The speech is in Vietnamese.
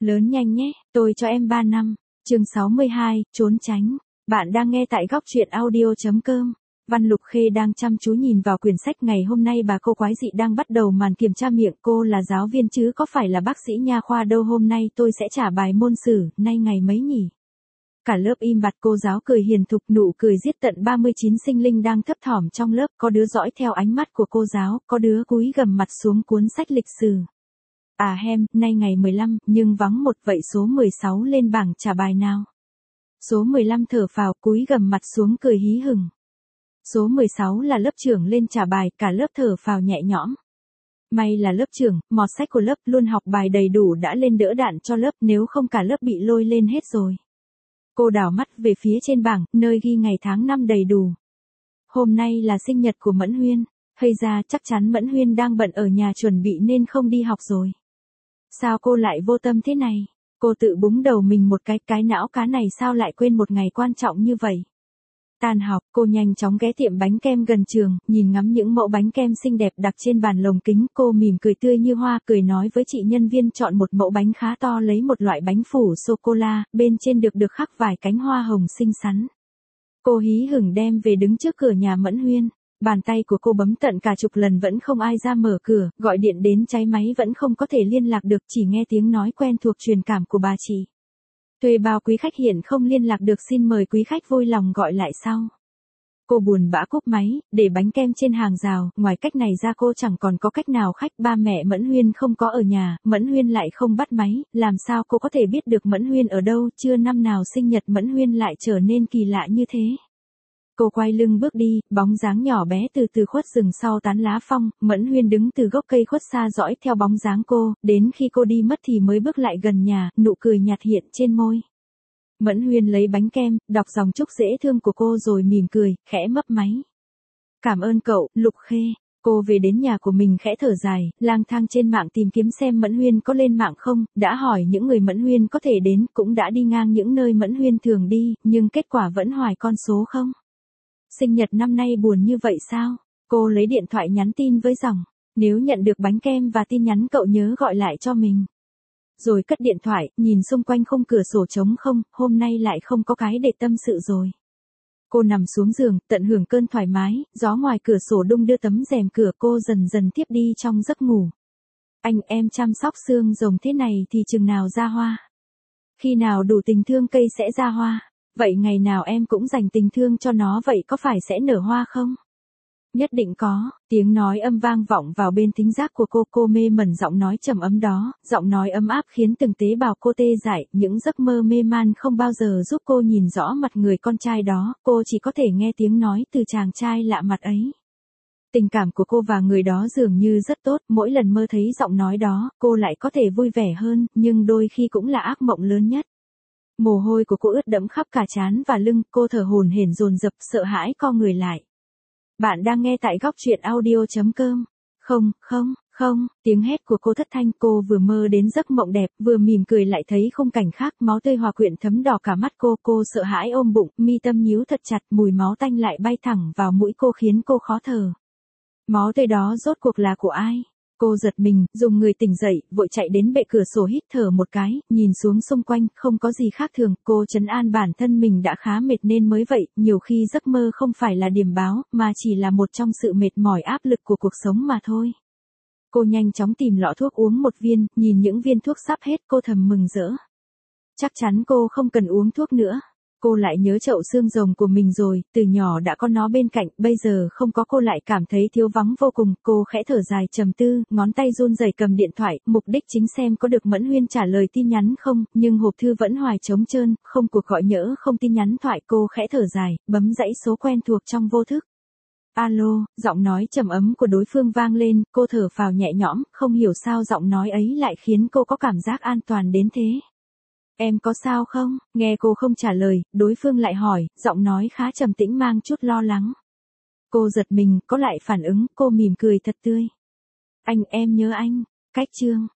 Lớn nhanh nhé, tôi cho em 3 năm. Chương 62, trốn tránh. Bạn đang nghe tại góc truyện audio.com. Văn Lục Khê đang chăm chú nhìn vào quyển sách. Ngày hôm nay bà cô quái dị đang bắt đầu màn kiểm tra miệng. Cô là giáo viên chứ có phải là bác sĩ nha khoa đâu. Hôm nay tôi sẽ trả bài môn sử, nay ngày mấy nhỉ? Cả lớp im bặt. Cô giáo cười hiền thục, nụ cười giết tận 39 sinh linh đang thấp thỏm trong lớp. Có đứa dõi theo ánh mắt của cô giáo, có đứa cúi gằm mặt xuống cuốn sách lịch sử. À hem, nay ngày 15, nhưng vắng một, vậy số 16 lên bảng trả bài nào. Số 15 thở phào, cúi gằm mặt xuống cười hí hửng. Số 16 là lớp trưởng lên trả bài, cả lớp thở phào nhẹ nhõm. May là lớp trưởng, mọt sách của lớp luôn học bài đầy đủ đã lên đỡ đạn cho lớp, nếu không cả lớp bị lôi lên hết rồi. Cô đảo mắt về phía trên bảng, nơi ghi ngày tháng năm đầy đủ. Hôm nay là sinh nhật của Mẫn Huyên. Hay ra chắc chắn Mẫn Huyên đang bận ở nhà chuẩn bị nên không đi học rồi. Sao cô lại vô tâm thế này? Cô tự búng đầu mình một cái não cá này sao lại quên một ngày quan trọng như vậy? Tan học, cô nhanh chóng ghé tiệm bánh kem gần trường, nhìn ngắm những mẫu bánh kem xinh đẹp đặt trên bàn lồng kính. Cô mỉm cười tươi như hoa, cười nói với chị nhân viên chọn một mẫu bánh khá to, lấy một loại bánh phủ sô-cô-la, bên trên được khắc vài cánh hoa hồng xinh xắn. Cô hí hửng đem về đứng trước cửa nhà Mẫn Huyên. Bàn tay của cô bấm tận cả chục lần vẫn không ai ra mở cửa, gọi điện đến cháy máy vẫn không có thể liên lạc được, chỉ nghe tiếng nói quen thuộc truyền cảm của bà chị. Thuê bao quý khách hiện không liên lạc được, xin mời quý khách vui lòng gọi lại sau. Cô buồn bã cúp máy, để bánh kem trên hàng rào, ngoài cách này ra cô chẳng còn có cách nào khách. Ba mẹ Mẫn Huyên không có ở nhà, Mẫn Huyên lại không bắt máy, làm sao cô có thể biết được Mẫn Huyên ở đâu, chưa năm nào sinh nhật Mẫn Huyên lại trở nên kỳ lạ như thế. Cô quay lưng bước đi, bóng dáng nhỏ bé từ từ khuất rừng sau tán lá phong. Mẫn Huyên đứng từ gốc cây khuất xa dõi theo bóng dáng cô, đến khi cô đi mất thì mới bước lại gần nhà, nụ cười nhạt hiện trên môi. Mẫn Huyên lấy bánh kem, đọc dòng chúc dễ thương của cô rồi mỉm cười, khẽ mấp máy. Cảm ơn cậu, Lục Khê. Cô về đến nhà của mình khẽ thở dài, lang thang trên mạng tìm kiếm xem Mẫn Huyên có lên mạng không, đã hỏi những người Mẫn Huyên có thể đến, cũng đã đi ngang những nơi Mẫn Huyên thường đi, nhưng kết quả vẫn hoài con số không. Sinh nhật năm nay buồn như vậy sao? Cô lấy điện thoại nhắn tin với dòng. Nếu nhận được bánh kem và tin nhắn cậu nhớ gọi lại cho mình. Rồi cất điện thoại, nhìn xung quanh khung cửa sổ trống không, hôm nay lại không có cái để tâm sự rồi. Cô nằm xuống giường, tận hưởng cơn thoải mái, gió ngoài cửa sổ đung đưa tấm rèm cửa, cô dần dần tiếp đi trong giấc ngủ. Anh em chăm sóc xương rồng thế này thì chừng nào ra hoa? Khi nào đủ tình thương cây sẽ ra hoa? Vậy ngày nào em cũng dành tình thương cho nó, vậy có phải sẽ nở hoa không? Nhất định có, tiếng nói âm vang vọng vào bên thính giác của cô mê mẩn giọng nói trầm ấm đó, giọng nói ấm áp khiến từng tế bào cô tê dại, những giấc mơ mê man không bao giờ giúp cô nhìn rõ mặt người con trai đó, cô chỉ có thể nghe tiếng nói từ chàng trai lạ mặt ấy. Tình cảm của cô và người đó dường như rất tốt, mỗi lần mơ thấy giọng nói đó, cô lại có thể vui vẻ hơn, nhưng đôi khi cũng là ác mộng lớn nhất. Mồ hôi của cô ướt đẫm khắp cả trán và lưng, cô thở hổn hển dồn dập, sợ hãi co người lại. Bạn đang nghe tại góc truyện audio.com. Không, tiếng hét của cô thất thanh, cô vừa mơ đến giấc mộng đẹp, vừa mỉm cười lại thấy khung cảnh khác, máu tươi hòa quyện thấm đỏ cả mắt cô sợ hãi ôm bụng, mi tâm nhíu thật chặt, mùi máu tanh lại bay thẳng vào mũi cô khiến cô khó thở. Máu tươi đó rốt cuộc là của ai? Cô giật mình, dùng người tỉnh dậy, vội chạy đến bệ cửa sổ hít thở một cái, nhìn xuống xung quanh, không có gì khác thường, cô trấn an bản thân mình đã khá mệt nên mới vậy, nhiều khi giấc mơ không phải là điểm báo, mà chỉ là một trong sự mệt mỏi áp lực của cuộc sống mà thôi. Cô nhanh chóng tìm lọ thuốc uống một viên, nhìn những viên thuốc sắp hết, cô thầm mừng rỡ. Chắc chắn cô không cần uống thuốc nữa. Cô lại nhớ chậu xương rồng của mình rồi, từ nhỏ đã có nó bên cạnh, bây giờ không có cô lại cảm thấy thiếu vắng vô cùng. Cô khẽ thở dài trầm tư, ngón tay run rẩy cầm điện thoại, mục đích chính xem có được Mẫn Huyên trả lời tin nhắn không, nhưng hộp thư vẫn hoài trống trơn, không cuộc gọi nhỡ, không tin nhắn thoại. Cô khẽ thở dài, bấm dãy số quen thuộc trong vô thức. Alo, giọng nói trầm ấm của đối phương vang lên, cô thở phào nhẹ nhõm, không hiểu sao giọng nói ấy lại khiến cô có cảm giác an toàn đến thế. Em có sao không? Nghe cô không trả lời, đối phương lại hỏi, giọng nói khá trầm tĩnh mang chút lo lắng. Cô giật mình, có lại phản ứng, cô mỉm cười thật tươi. Em nhớ anh. Cách chương.